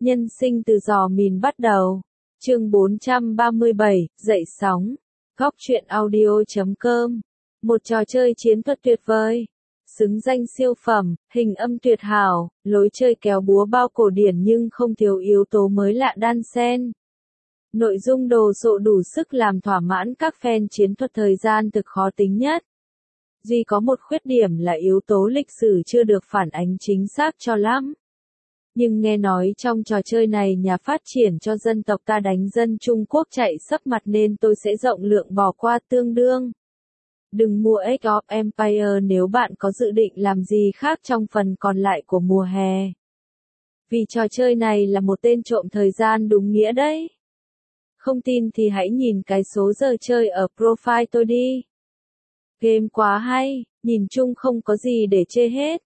Nhân sinh từ giò mìn bắt đầu. Chương 437, dậy sóng. Góc truyện audio.com. Một trò chơi chiến thuật tuyệt vời. Xứng danh siêu phẩm, hình âm tuyệt hảo, lối chơi kéo búa bao cổ điển nhưng không thiếu yếu tố mới lạ đan xen. Nội dung đồ sộ đủ sức làm thỏa mãn các fan chiến thuật thời gian thực khó tính nhất. Duy có một khuyết điểm là yếu tố lịch sử chưa được phản ánh chính xác cho lắm. Nhưng nghe nói trong trò chơi này nhà phát triển cho dân tộc ta đánh dân Trung Quốc chạy sấp mặt nên tôi sẽ rộng lượng bỏ qua tương đương. Đừng mua Age of Empire nếu bạn có dự định làm gì khác trong phần còn lại của mùa hè. Vì trò chơi này là một tên trộm thời gian đúng nghĩa đấy. Không tin thì hãy nhìn cái số giờ chơi ở profile tôi đi. Game quá hay, nhìn chung không có gì để chê hết.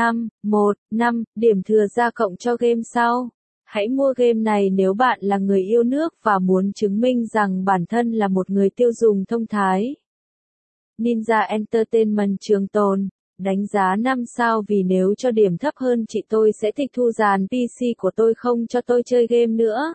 5 điểm thừa ra cộng cho game sau. Hãy mua game này nếu bạn là người yêu nước và muốn chứng minh rằng bản thân là một người tiêu dùng thông thái. Ninja Entertainment trường tồn, đánh giá 5 sao vì nếu cho điểm thấp hơn chị tôi sẽ tịch thu dàn PC của tôi không cho tôi chơi game nữa.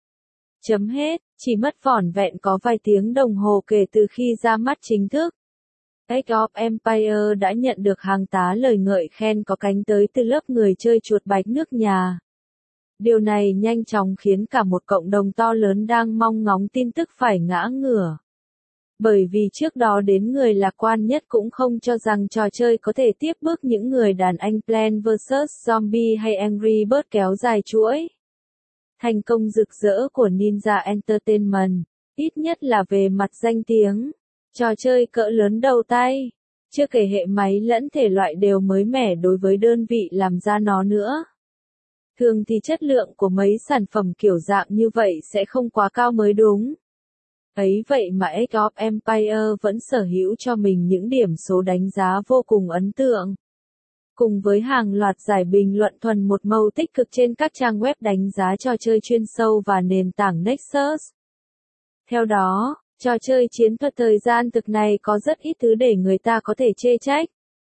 Chấm hết, chỉ mất vỏn vẹn có vài tiếng đồng hồ kể từ khi ra mắt chính thức. Age of Empire đã nhận được hàng tá lời ngợi khen có cánh tới từ lớp người chơi chuột bạch nước nhà. Điều này nhanh chóng khiến cả một cộng đồng to lớn đang mong ngóng tin tức phải ngã ngửa. Bởi vì trước đó đến người lạc quan nhất cũng không cho rằng trò chơi có thể tiếp bước những người đàn anh Plants vs Zombie hay Angry Birds kéo dài chuỗi. Thành công rực rỡ của Ninja Entertainment, ít nhất là về mặt danh tiếng. Trò chơi cỡ lớn đầu tay, chưa kể hệ máy lẫn thể loại đều mới mẻ đối với đơn vị làm ra nó nữa. Thường thì chất lượng của mấy sản phẩm kiểu dạng như vậy sẽ không quá cao mới đúng. Ấy vậy mà Age of Empire vẫn sở hữu cho mình những điểm số đánh giá vô cùng ấn tượng. Cùng với hàng loạt giải bình luận thuần một màu tích cực trên các trang web đánh giá trò chơi chuyên sâu và nền tảng Nexus. Theo đó, trò chơi chiến thuật thời gian thực này có rất ít thứ để người ta có thể chê trách.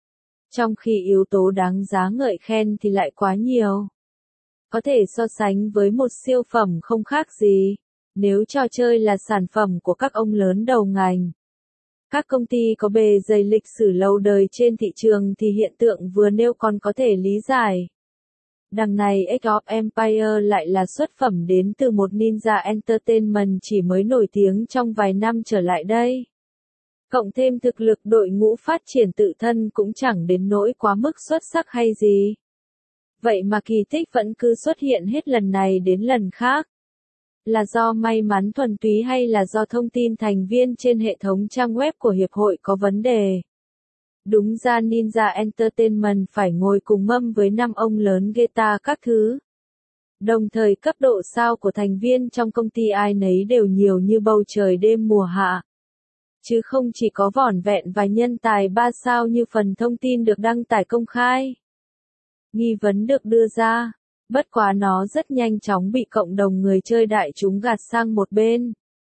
Trong khi yếu tố đáng giá ngợi khen thì lại quá nhiều. Có thể so sánh với một siêu phẩm không khác gì, nếu trò chơi là sản phẩm của các ông lớn đầu ngành. Các công ty có bề dày lịch sử lâu đời trên thị trường thì hiện tượng vừa nêu còn có thể lý giải. Đằng này Age of Empire lại là xuất phẩm đến từ một Ninja Entertainment chỉ mới nổi tiếng trong vài năm trở lại đây. Cộng thêm thực lực đội ngũ phát triển tự thân cũng chẳng đến nỗi quá mức xuất sắc hay gì. Vậy mà kỳ tích vẫn cứ xuất hiện hết lần này đến lần khác. Là do may mắn thuần túy hay là do thông tin thành viên trên hệ thống trang web của hiệp hội có vấn đề? Đúng ra Ninja Entertainment phải ngồi cùng mâm với 5 ông lớn guitar các thứ. Đồng thời cấp độ sao của thành viên trong công ty ai nấy đều nhiều như bầu trời đêm mùa hạ. Chứ không chỉ có vỏn vẹn vài nhân tài 3 sao như phần thông tin được đăng tải công khai. Nghi vấn được đưa ra, bất quá nó rất nhanh chóng bị cộng đồng người chơi đại chúng gạt sang một bên.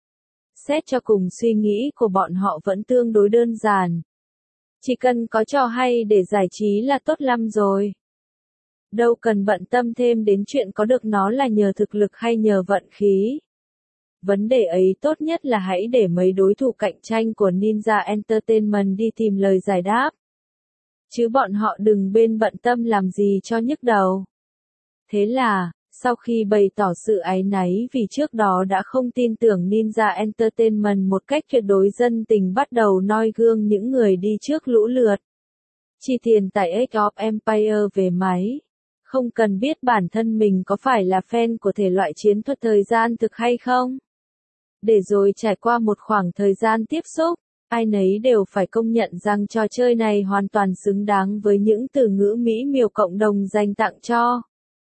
Xét cho cùng suy nghĩ của bọn họ vẫn tương đối đơn giản. Chỉ cần có trò hay để giải trí là tốt lắm rồi. Đâu cần bận tâm thêm đến chuyện có được nó là nhờ thực lực hay nhờ vận khí. Vấn đề ấy tốt nhất là hãy để mấy đối thủ cạnh tranh của Ninja Entertainment đi tìm lời giải đáp. Chứ bọn họ đừng bên bận tâm làm gì cho nhức đầu. Thế là, sau khi bày tỏ sự áy náy vì trước đó đã không tin tưởng Ninja Entertainment một cách tuyệt đối, dân tình bắt đầu noi gương những người đi trước lũ lượt. Chi tiền tại Age of Empire về máy. Không cần biết bản thân mình có phải là fan của thể loại chiến thuật thời gian thực hay không. Để rồi trải qua một khoảng thời gian tiếp xúc, ai nấy đều phải công nhận rằng trò chơi này hoàn toàn xứng đáng với những từ ngữ mỹ miều cộng đồng dành tặng cho.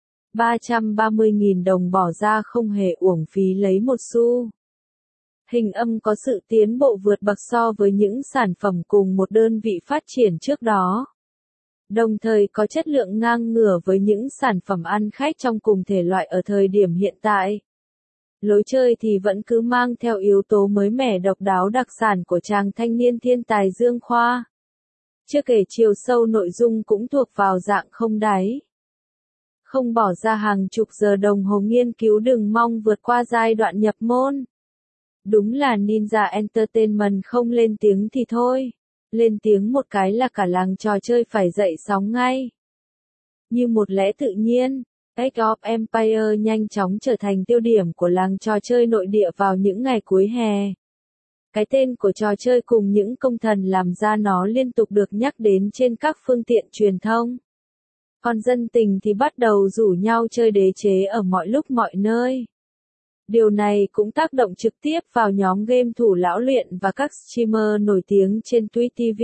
330.000 đồng bỏ ra không hề uổng phí lấy một xu. Hình âm có sự tiến bộ vượt bậc so với những sản phẩm cùng một đơn vị phát triển trước đó. Đồng thời có chất lượng ngang ngửa với những sản phẩm ăn khách trong cùng thể loại ở thời điểm hiện tại. Lối chơi thì vẫn cứ mang theo yếu tố mới mẻ độc đáo đặc sản của chàng thanh niên thiên tài Dương Khoa. Chưa kể chiều sâu nội dung cũng thuộc vào dạng không đáy. Không bỏ ra hàng chục giờ đồng hồ nghiên cứu đừng mong vượt qua giai đoạn nhập môn. Đúng là Ninja Entertainment không lên tiếng thì thôi. Lên tiếng một cái là cả làng trò chơi phải dậy sóng ngay. Như một lẽ tự nhiên, Age of Empires nhanh chóng trở thành tiêu điểm của làng trò chơi nội địa vào những ngày cuối hè. Cái tên của trò chơi cùng những công thần làm ra nó liên tục được nhắc đến trên các phương tiện truyền thông. Còn dân tình thì bắt đầu rủ nhau chơi đế chế ở mọi lúc mọi nơi. Điều này cũng tác động trực tiếp vào nhóm game thủ lão luyện và các streamer nổi tiếng trên Twitch TV.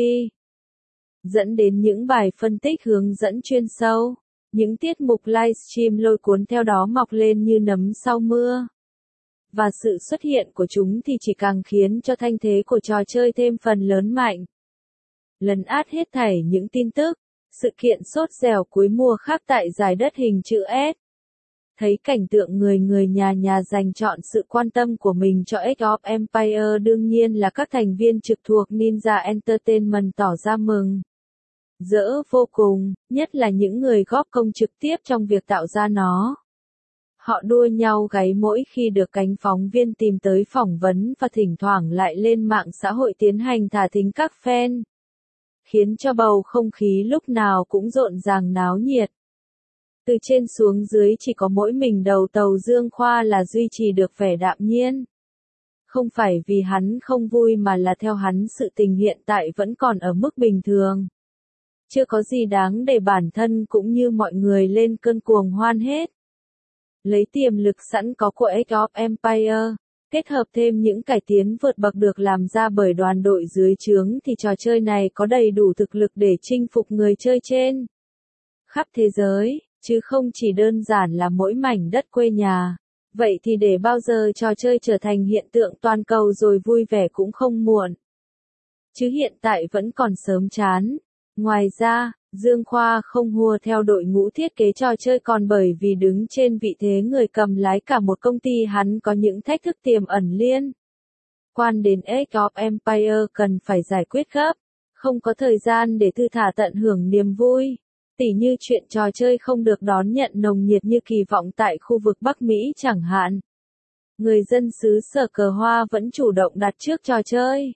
Dẫn đến những bài phân tích hướng dẫn chuyên sâu, những tiết mục livestream lôi cuốn theo đó mọc lên như nấm sau mưa. Và sự xuất hiện của chúng thì chỉ càng khiến cho thanh thế của trò chơi thêm phần lớn mạnh. Lấn át hết thảy những tin tức, sự kiện sốt dẻo cuối mùa khác tại giải đất hình chữ S. Thấy cảnh tượng người nhà dành trọn sự quan tâm của mình cho Age of Empires, đương nhiên là các thành viên trực thuộc Ninja Entertainment tỏ ra mừng. Rỡ vô cùng, nhất là những người góp công trực tiếp trong việc tạo ra nó. Họ đua nhau gáy mỗi khi được cánh phóng viên tìm tới phỏng vấn và thỉnh thoảng lại lên mạng xã hội tiến hành thả thính các fan. Khiến cho bầu không khí lúc nào cũng rộn ràng náo nhiệt. Từ trên xuống dưới chỉ có mỗi mình đầu tàu Dương Khoa là duy trì được vẻ đạm nhiên. Không phải vì hắn không vui mà là theo hắn sự tình hiện tại vẫn còn ở mức bình thường. Chưa có gì đáng để bản thân cũng như mọi người lên cơn cuồng hoan hết. Lấy tiềm lực sẵn có của Age of Empires, kết hợp thêm những cải tiến vượt bậc được làm ra bởi đoàn đội dưới trướng thì trò chơi này có đầy đủ thực lực để chinh phục người chơi trên khắp thế giới, chứ không chỉ đơn giản là mỗi mảnh đất quê nhà. Vậy thì để bao giờ trò chơi trở thành hiện tượng toàn cầu rồi vui vẻ cũng không muộn. Chứ hiện tại vẫn còn sớm chán. Ngoài ra, Dương Khoa không hùa theo đội ngũ thiết kế trò chơi còn bởi vì đứng trên vị thế người cầm lái cả một công ty, hắn có những thách thức tiềm ẩn liên quan đến Age of Empires cần phải giải quyết gấp, không có thời gian để thư thả tận hưởng niềm vui. Tỉ như chuyện trò chơi không được đón nhận nồng nhiệt như kỳ vọng tại khu vực Bắc Mỹ chẳng hạn. Người dân xứ Sở Cờ Hoa vẫn chủ động đặt trước trò chơi.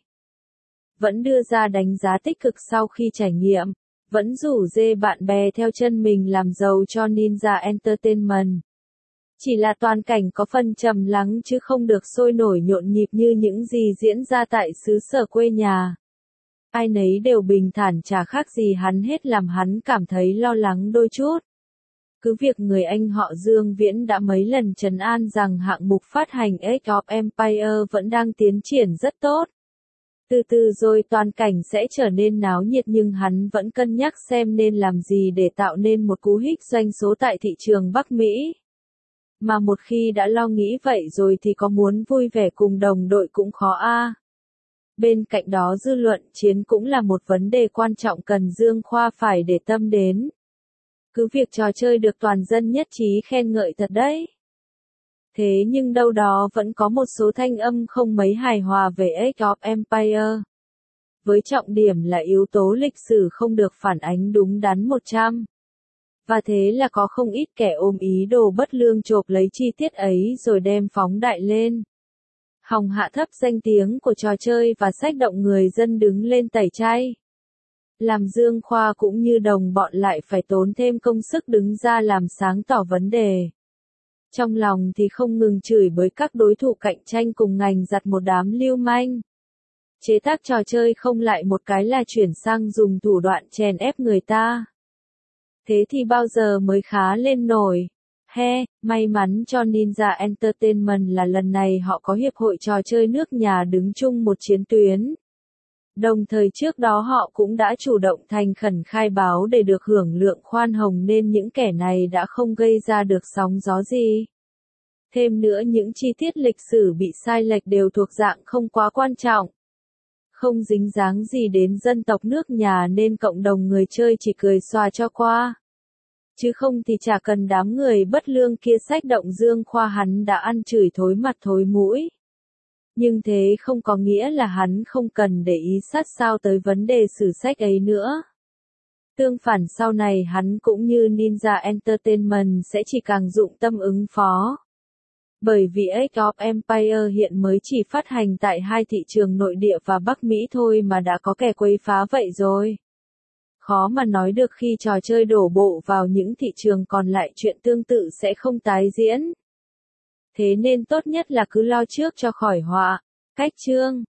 Vẫn đưa ra đánh giá tích cực sau khi trải nghiệm. Vẫn rủ dê bạn bè theo chân mình làm giàu cho Ninja Entertainment. Chỉ là toàn cảnh có phần trầm lắng chứ không được sôi nổi nhộn nhịp như những gì diễn ra tại xứ sở quê nhà. Ai nấy đều bình thản chả khác gì hắn hết làm hắn cảm thấy lo lắng đôi chút. Cứ việc người anh họ Dương Viễn đã mấy lần trấn an rằng hạng mục phát hành Age of Empires vẫn đang tiến triển rất tốt. Từ từ rồi toàn cảnh sẽ trở nên náo nhiệt nhưng hắn vẫn cân nhắc xem nên làm gì để tạo nên một cú hích doanh số tại thị trường Bắc Mỹ. Mà một khi đã lo nghĩ vậy rồi thì có muốn vui vẻ cùng đồng đội cũng khó a. Bên cạnh đó dư luận chiến cũng là một vấn đề quan trọng cần Dương Khoa phải để tâm đến. Cứ việc trò chơi được toàn dân nhất trí khen ngợi thật đấy. Thế nhưng đâu đó vẫn có một số thanh âm không mấy hài hòa về Age of Empires. Với trọng điểm là yếu tố lịch sử không được phản ánh đúng đắn 100. Và thế là có không ít kẻ ôm ý đồ bất lương chộp lấy chi tiết ấy rồi đem phóng đại lên. Hòng hạ thấp danh tiếng của trò chơi và xách động người dân đứng lên tẩy chay. Làm Dương Khoa cũng như đồng bọn lại phải tốn thêm công sức đứng ra làm sáng tỏ vấn đề. Trong lòng thì không ngừng chửi bới các đối thủ cạnh tranh cùng ngành giặt một đám lưu manh. Chế tác trò chơi không lại một cái là chuyển sang dùng thủ đoạn chèn ép người ta. Thế thì bao giờ mới khá lên nổi? May mắn cho Ninja Entertainment là lần này họ có hiệp hội trò chơi nước nhà đứng chung một chiến tuyến. Đồng thời trước đó họ cũng đã chủ động thành khẩn khai báo để được hưởng lượng khoan hồng nên những kẻ này đã không gây ra được sóng gió gì. Thêm nữa những chi tiết lịch sử bị sai lệch đều thuộc dạng không quá quan trọng. Không dính dáng gì đến dân tộc nước nhà nên cộng đồng người chơi chỉ cười xòa cho qua. Chứ không thì chả cần đám người bất lương kia xách động Dương Khoa, hắn đã ăn chửi thối mặt thối mũi. Nhưng thế không có nghĩa là hắn không cần để ý sát sao tới vấn đề sử sách ấy nữa. Tương phản sau này hắn cũng như Ninja Entertainment sẽ chỉ càng dụng tâm ứng phó. Bởi vì Age of Empire hiện mới chỉ phát hành tại 2 thị trường nội địa và Bắc Mỹ thôi mà đã có kẻ quấy phá vậy rồi. Khó mà nói được khi trò chơi đổ bộ vào những thị trường còn lại chuyện tương tự sẽ không tái diễn. Thế nên tốt nhất là cứ lo trước cho khỏi họa. Cách chương